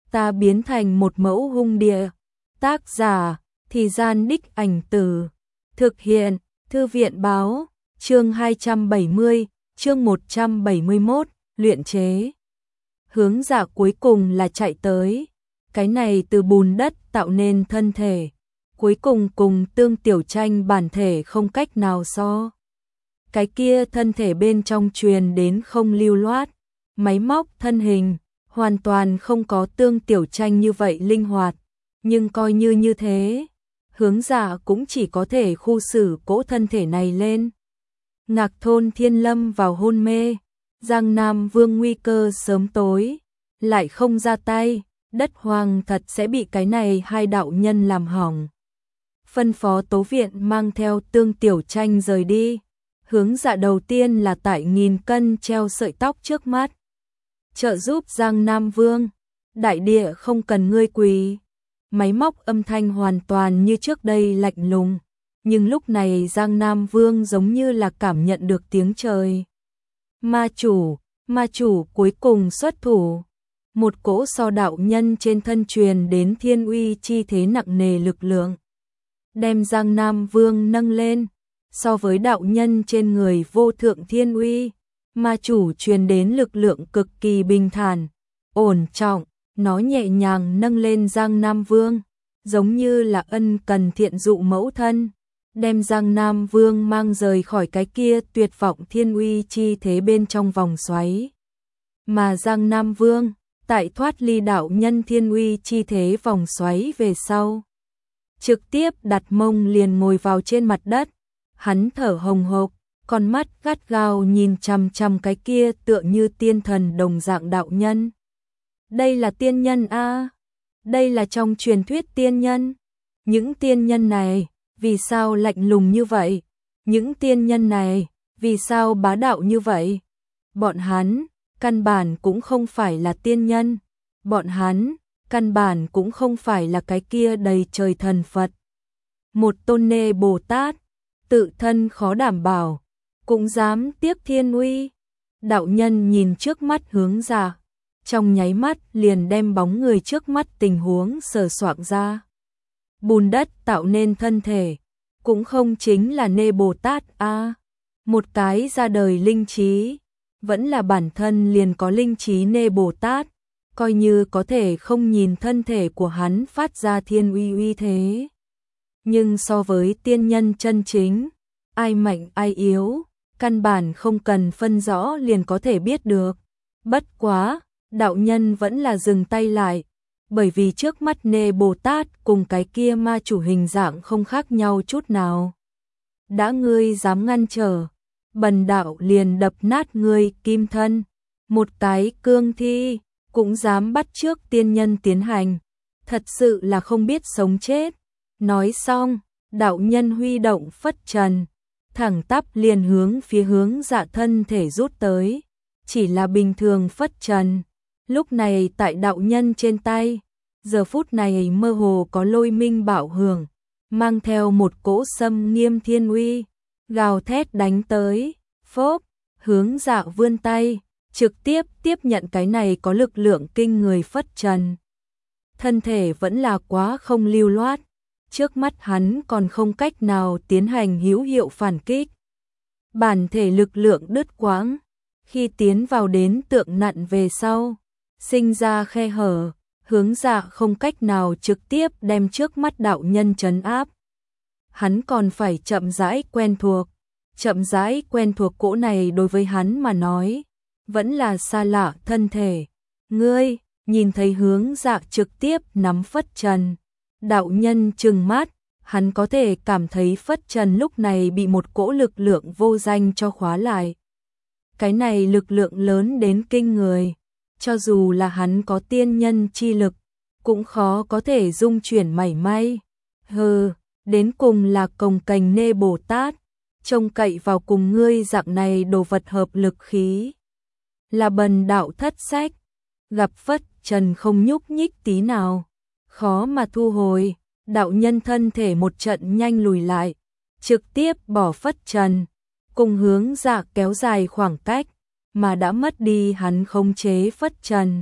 ta biến thành một mẫu hung địa. Tác giả, Thì Gian Đích Ảnh Từ. Thực hiện, Thư viện báo, chương 270, chương 171, luyện chế. Hướng Dạ cuối cùng là chạy tới. Cái này từ bùn đất tạo nên thân thể. Cuối cùng cùng Tương Tiểu Tranh bản thể không cách nào so. Cái kia thân thể bên trong truyền đến không lưu loát. Máy móc thân hình, hoàn toàn không có Tương Tiểu Tranh như vậy linh hoạt. Nhưng coi như thế, Hướng Dạ cũng chỉ có thể khu xử cỗ thân thể này lên. Ngạc Thôn Thiên lâm vào hôn mê, Giang Nam Vương nguy cơ sớm tối, lại không ra tay, đất hoang thật sẽ bị cái này hai đạo nhân làm hỏng. Phân phó Tố Viện mang theo Tương Tiểu Tranh rời đi. Hướng Dạ đầu tiên là tại 1000 cân treo sợi tóc trước mắt. Trợ giúp Giang Nam Vương, đại địa không cần ngươi quỳ. Máy móc âm thanh hoàn toàn như trước đây lạnh lùng, nhưng lúc này Giang Nam Vương giống như là cảm nhận được tiếng trời. Ma chủ cuối cùng xuất thủ. Một cỗ so đạo nhân trên thân truyền đến thiên uy chi thế nặng nề lực lượng, đem Giang Nam Vương nâng lên. So với đạo nhân trên người vô thượng thiên uy, ma chủ truyền đến lực lượng cực kỳ bình thản, ổn trọng. Nó nhẹ nhàng nâng lên Giang Nam Vương, giống như là ân cần thiện dụ mẫu thân, đem Giang Nam Vương mang rời khỏi cái kia tuyệt vọng thiên uy chi thế bên trong vòng xoáy. Mà Giang Nam Vương, tại thoát ly đạo nhân thiên uy chi thế vòng xoáy về sau, trực tiếp đặt mông liền ngồi vào trên mặt đất, hắn thở hồng hộc, con mắt gắt gao nhìn chằm chằm cái kia tựa như tiên thần đồng dạng đạo nhân. Đây là tiên nhân a, đây là trong truyền thuyết tiên nhân. Những tiên nhân này, vì sao lạnh lùng như vậy? Những tiên nhân này, vì sao bá đạo như vậy? Bọn hắn, căn bản cũng không phải là tiên nhân. Bọn hắn, căn bản cũng không phải là cái kia đầy trời thần Phật. Một tôn nê Bồ Tát, tự thân khó đảm bảo, cũng dám tiếc thiên uy. Đạo nhân nhìn trước mắt Hướng Dạ, trong nháy mắt liền đem bóng người trước mắt tình huống sờ soạng ra. Bùn đất tạo nên thân thể, cũng không chính là nê Bồ Tát a, một cái ra đời linh trí, vẫn là bản thân liền có linh trí nê Bồ Tát, coi như có thể không nhìn thân thể của hắn phát ra thiên uy uy thế. Nhưng so với tiên nhân chân chính, ai mạnh ai yếu, căn bản không cần phân rõ liền có thể biết được. Bất quá, đạo nhân vẫn là dừng tay lại, bởi vì trước mắt nê Bồ Tát cùng cái kia ma chủ hình dạng không khác nhau chút nào. Đã ngươi dám ngăn trở, bần đạo liền đập nát ngươi kim thân. Một cái cương thi cũng dám bắt chước tiên nhân tiến hành, thật sự là không biết sống chết. Nói xong, đạo nhân huy động phất trần, thẳng tắp liền hướng phía Hướng Dạ thân thể rút tới. Chỉ là bình thường phất trần, lúc này tại đạo nhân trên tay, giờ phút này mơ hồ có lôi minh bạo hưởng, mang theo một cỗ xâm nghiêm thiên uy, gào thét đánh tới. Phốp, Hướng Dạ vươn tay, trực tiếp tiếp nhận cái này có lực lượng kinh người phất trần. Thân thể vẫn là quá không lưu loát, trước mắt hắn còn không cách nào tiến hành hữu hiệu phản kích. Bản thể lực lượng đứt quãng, khi tiến vào đến tượng nặn về sau, sinh ra khe hở, Hướng Dạ không cách nào trực tiếp đem trước mắt đạo nhân trấn áp. Hắn còn phải chậm rãi quen thuộc cỗ này đối với hắn mà nói, vẫn là xa lạ thân thể. Ngươi, nhìn thấy Hướng Dạ trực tiếp nắm phất trần, đạo nhân trừng mắt, hắn có thể cảm thấy phất trần lúc này bị một cỗ lực lượng vô danh cho khóa lại. Cái này lực lượng lớn đến kinh người, cho dù là hắn có tiên nhân chi lực, cũng khó có thể dung chuyển mảy may. Hừ, đến cùng là cồng kềnh nê Bồ Tát, trông cậy vào cùng ngươi dạng này đồ vật hợp lực khí. Là bần đạo thất sách, gặp phất trần không nhúc nhích tí nào, khó mà thu hồi. Đạo nhân thân thể một trận nhanh lùi lại, trực tiếp bỏ phất trần, cùng Hướng Dạ kéo dài khoảng cách, mà đã mất đi hắn khống chế phất trần.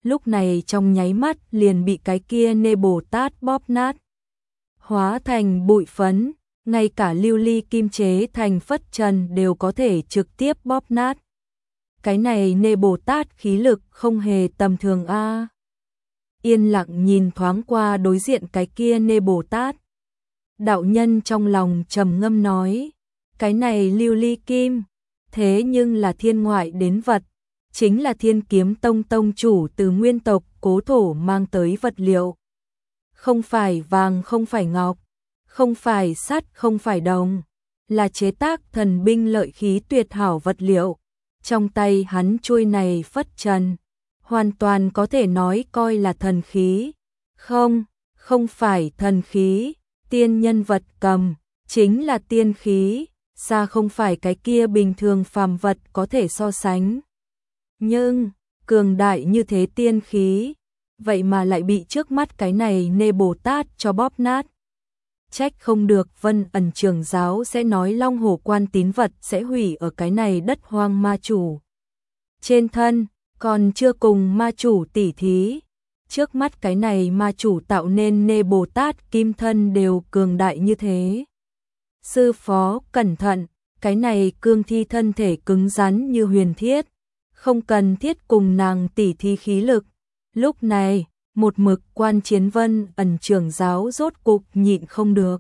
lúc này trong nháy mắt liền bị cái kia Nê Bồ Tát bóp nát, hóa thành bụi phấn, ngay cả lưu ly kim chế thành phất trần đều có thể trực tiếp bóp nát. Cái này Nê Bồ Tát khí lực không hề tầm thường a. Yên lặng nhìn thoáng qua đối diện cái kia Nê Bồ Tát. Đạo nhân trong lòng trầm ngâm nói, cái này lưu ly kim, thế nhưng là thiên ngoại đến vật, chính là Thiên Kiếm Tông tông chủ từ nguyên tộc Cố Thổ mang tới vật liệu. Không phải vàng, không phải ngọc, không phải sắt, không phải đồng, là chế tác thần binh lợi khí tuyệt hảo vật liệu. Trong tay hắn chuôi này phất trần, hoàn toàn có thể nói coi là thần khí. Không, không phải thần khí, tiên nhân vật cầm, chính là tiên khí, xa không phải cái kia bình thường phàm vật có thể so sánh. Nhưng, cường đại như thế tiên khí, vậy mà lại bị trước mắt cái này Nê Bồ Tát cho bóp nát. Trách không được Vân Ẩn trưởng giáo sẽ nói Long Hổ Quan tín vật sẽ hủy ở cái này đất hoang ma chủ trên thân, còn chưa cùng ma chủ tỉ thí. Trước mắt cái này ma chủ tạo nên Nê Bồ Tát kim thân đều cường đại như thế. Sư phó cẩn thận, cái này cương thi thân thể cứng rắn như huyền thiết, không cần thiết cùng nàng tỉ thí khí lực. Lúc này, một mực quan chiến Vân Ẩn trưởng giáo rốt cục nhịn không được,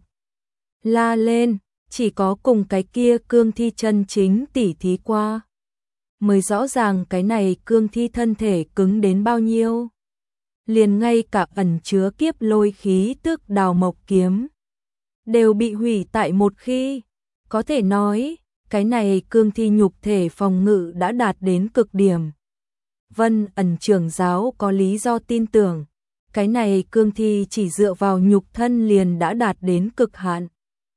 la lên, chỉ có cùng cái kia cương thi chân chính tỉ thí qua, mới rõ ràng cái này cương thi thân thể cứng đến bao nhiêu. Liền ngay cả ẩn chứa kiếp lôi khí Tước Đào Mộc kiếm đều bị hủy tại một khi. Có thể nói, cái này cương thi nhục thể phòng ngự đã đạt đến cực điểm. Vân Ẩn trưởng giáo có lý do tin tưởng, cái này cương thi chỉ dựa vào nhục thân liền đã đạt đến cực hạn.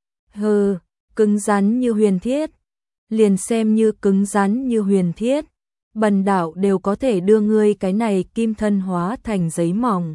Hừ, cứng rắn như huyền thiết, liền xem như cứng rắn như huyền thiết, bần đạo đều có thể đưa ngươi cái này kim thân hóa thành giấy mỏng.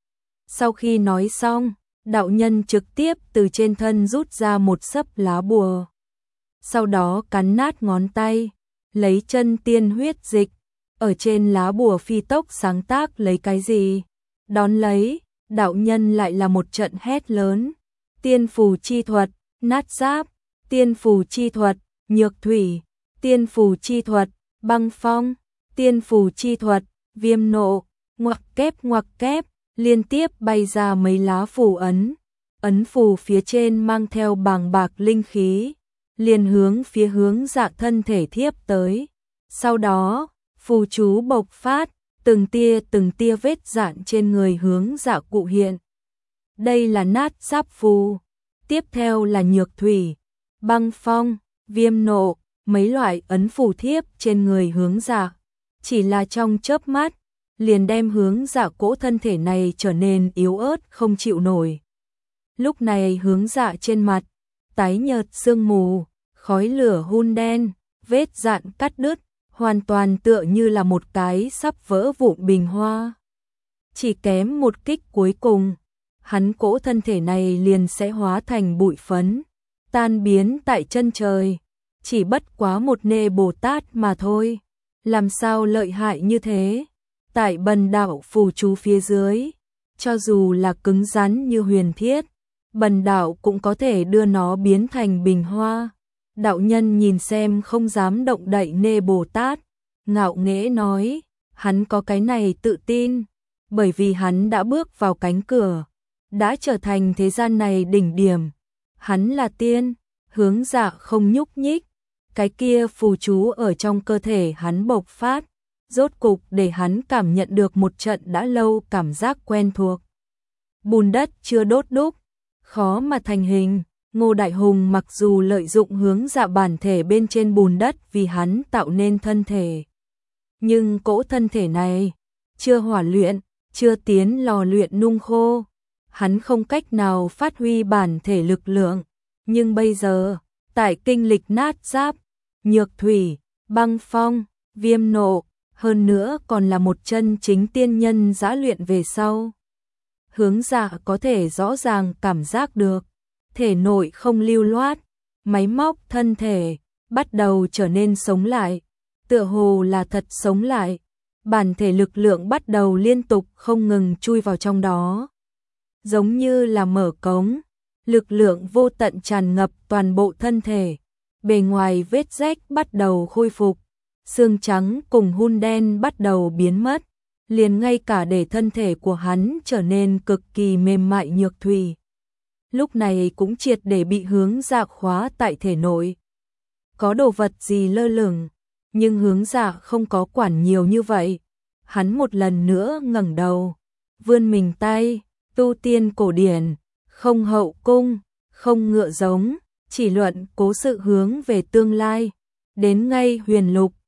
Sau khi nói xong, đạo nhân trực tiếp từ trên thân rút ra một xấp lá bùa. Sau đó cắn nát ngón tay, lấy chân tiên huyết dịch, ở trên lá bùa phi tốc sáng tác lấy cái gì. Đón lấy, đạo nhân lại là một trận hét lớn. Tiên phù chi thuật, nát giáp, tiên phù chi thuật, nhược thủy, tiên phù chi thuật, băng phong, tiên phù chi thuật, viêm nộ, ngoặc kép, liên tiếp bay ra mấy lá phù ấn. Ấn phù phía trên mang theo bàng bạc linh khí, liền hướng dạ thân thể thiếp tới. Sau đó, phù chú bộc phát, từng tia vết dạn trên người hướng dạ cụ hiện. Đây là nát giáp phù, tiếp theo là nhược thủy, băng phong, viêm nộ, mấy loại ấn phù thiếp trên người hướng dạ. Chỉ là trong chớp mắt, liền đem hướng dạ cỗ thân thể này trở nên yếu ớt không chịu nổi. Lúc này hướng dạ trên mặt, tái nhợt sương mù, khói lửa hun đen, vết dạn cắt đứt, hoàn toàn tựa như là một cái sắp vỡ vụn bình hoa. Chỉ kém một kích cuối cùng, hắn cỗ thân thể này liền sẽ hóa thành bụi phấn, tan biến tại chân trời. Chỉ bất quá một Nê Bồ Tát mà thôi, làm sao lợi hại như thế. Tại bần đạo phù chú phía dưới, cho dù là cứng rắn như huyền thiết, bần đạo cũng có thể đưa nó biến thành bình hoa. Đạo nhân nhìn xem không dám động đậy Nê Bồ Tát, ngạo nghễ nói, hắn có cái này tự tin, bởi vì hắn đã bước vào cánh cửa, đã trở thành thế gian này đỉnh điểm. Hắn là tiên, hướng dạ không nhúc nhích, cái kia phù chú ở trong cơ thể hắn bộc phát, rốt cục để hắn cảm nhận được một trận đã lâu cảm giác quen thuộc. Bùn đất chưa đốt đúc, khó mà thành hình. Ngô Đại Hùng mặc dù lợi dụng hướng dạ bản thể bên trên bùn đất vì hắn tạo nên thân thể, nhưng cỗ thân thể này chưa hỏa luyện, chưa tiến lò luyện nung khô, hắn không cách nào phát huy bản thể lực lượng. Nhưng bây giờ, tại kinh lịch nát giáp, nhược thủy, băng phong, viêm nộ, hơn nữa còn là một chân chính tiên nhân giã luyện về sau, hướng dạ có thể rõ ràng cảm giác được thể nội không lưu loát, máy móc thân thể bắt đầu trở nên sống lại, tựa hồ là thật sống lại. bản thể lực lượng bắt đầu liên tục không ngừng chui vào trong đó. Giống như là mở cống, lực lượng vô tận tràn ngập toàn bộ thân thể, bề ngoài vết rách bắt đầu khôi phục, xương trắng cùng hun đen bắt đầu biến mất, liền ngay cả để thân thể của hắn trở nên cực kỳ mềm mại nhược thùy. Lúc này cũng triệt để bị Hướng Dạ khóa tại thể nội. Có đồ vật gì lơ lửng, nhưng Hướng Dạ không có quản nhiều như vậy. Hắn một lần nữa ngẩng đầu, vươn mình tay, tu tiên cổ điển, không hậu cung, không ngựa giống, chỉ luận cố sự hướng về tương lai, đến ngay huyền lục,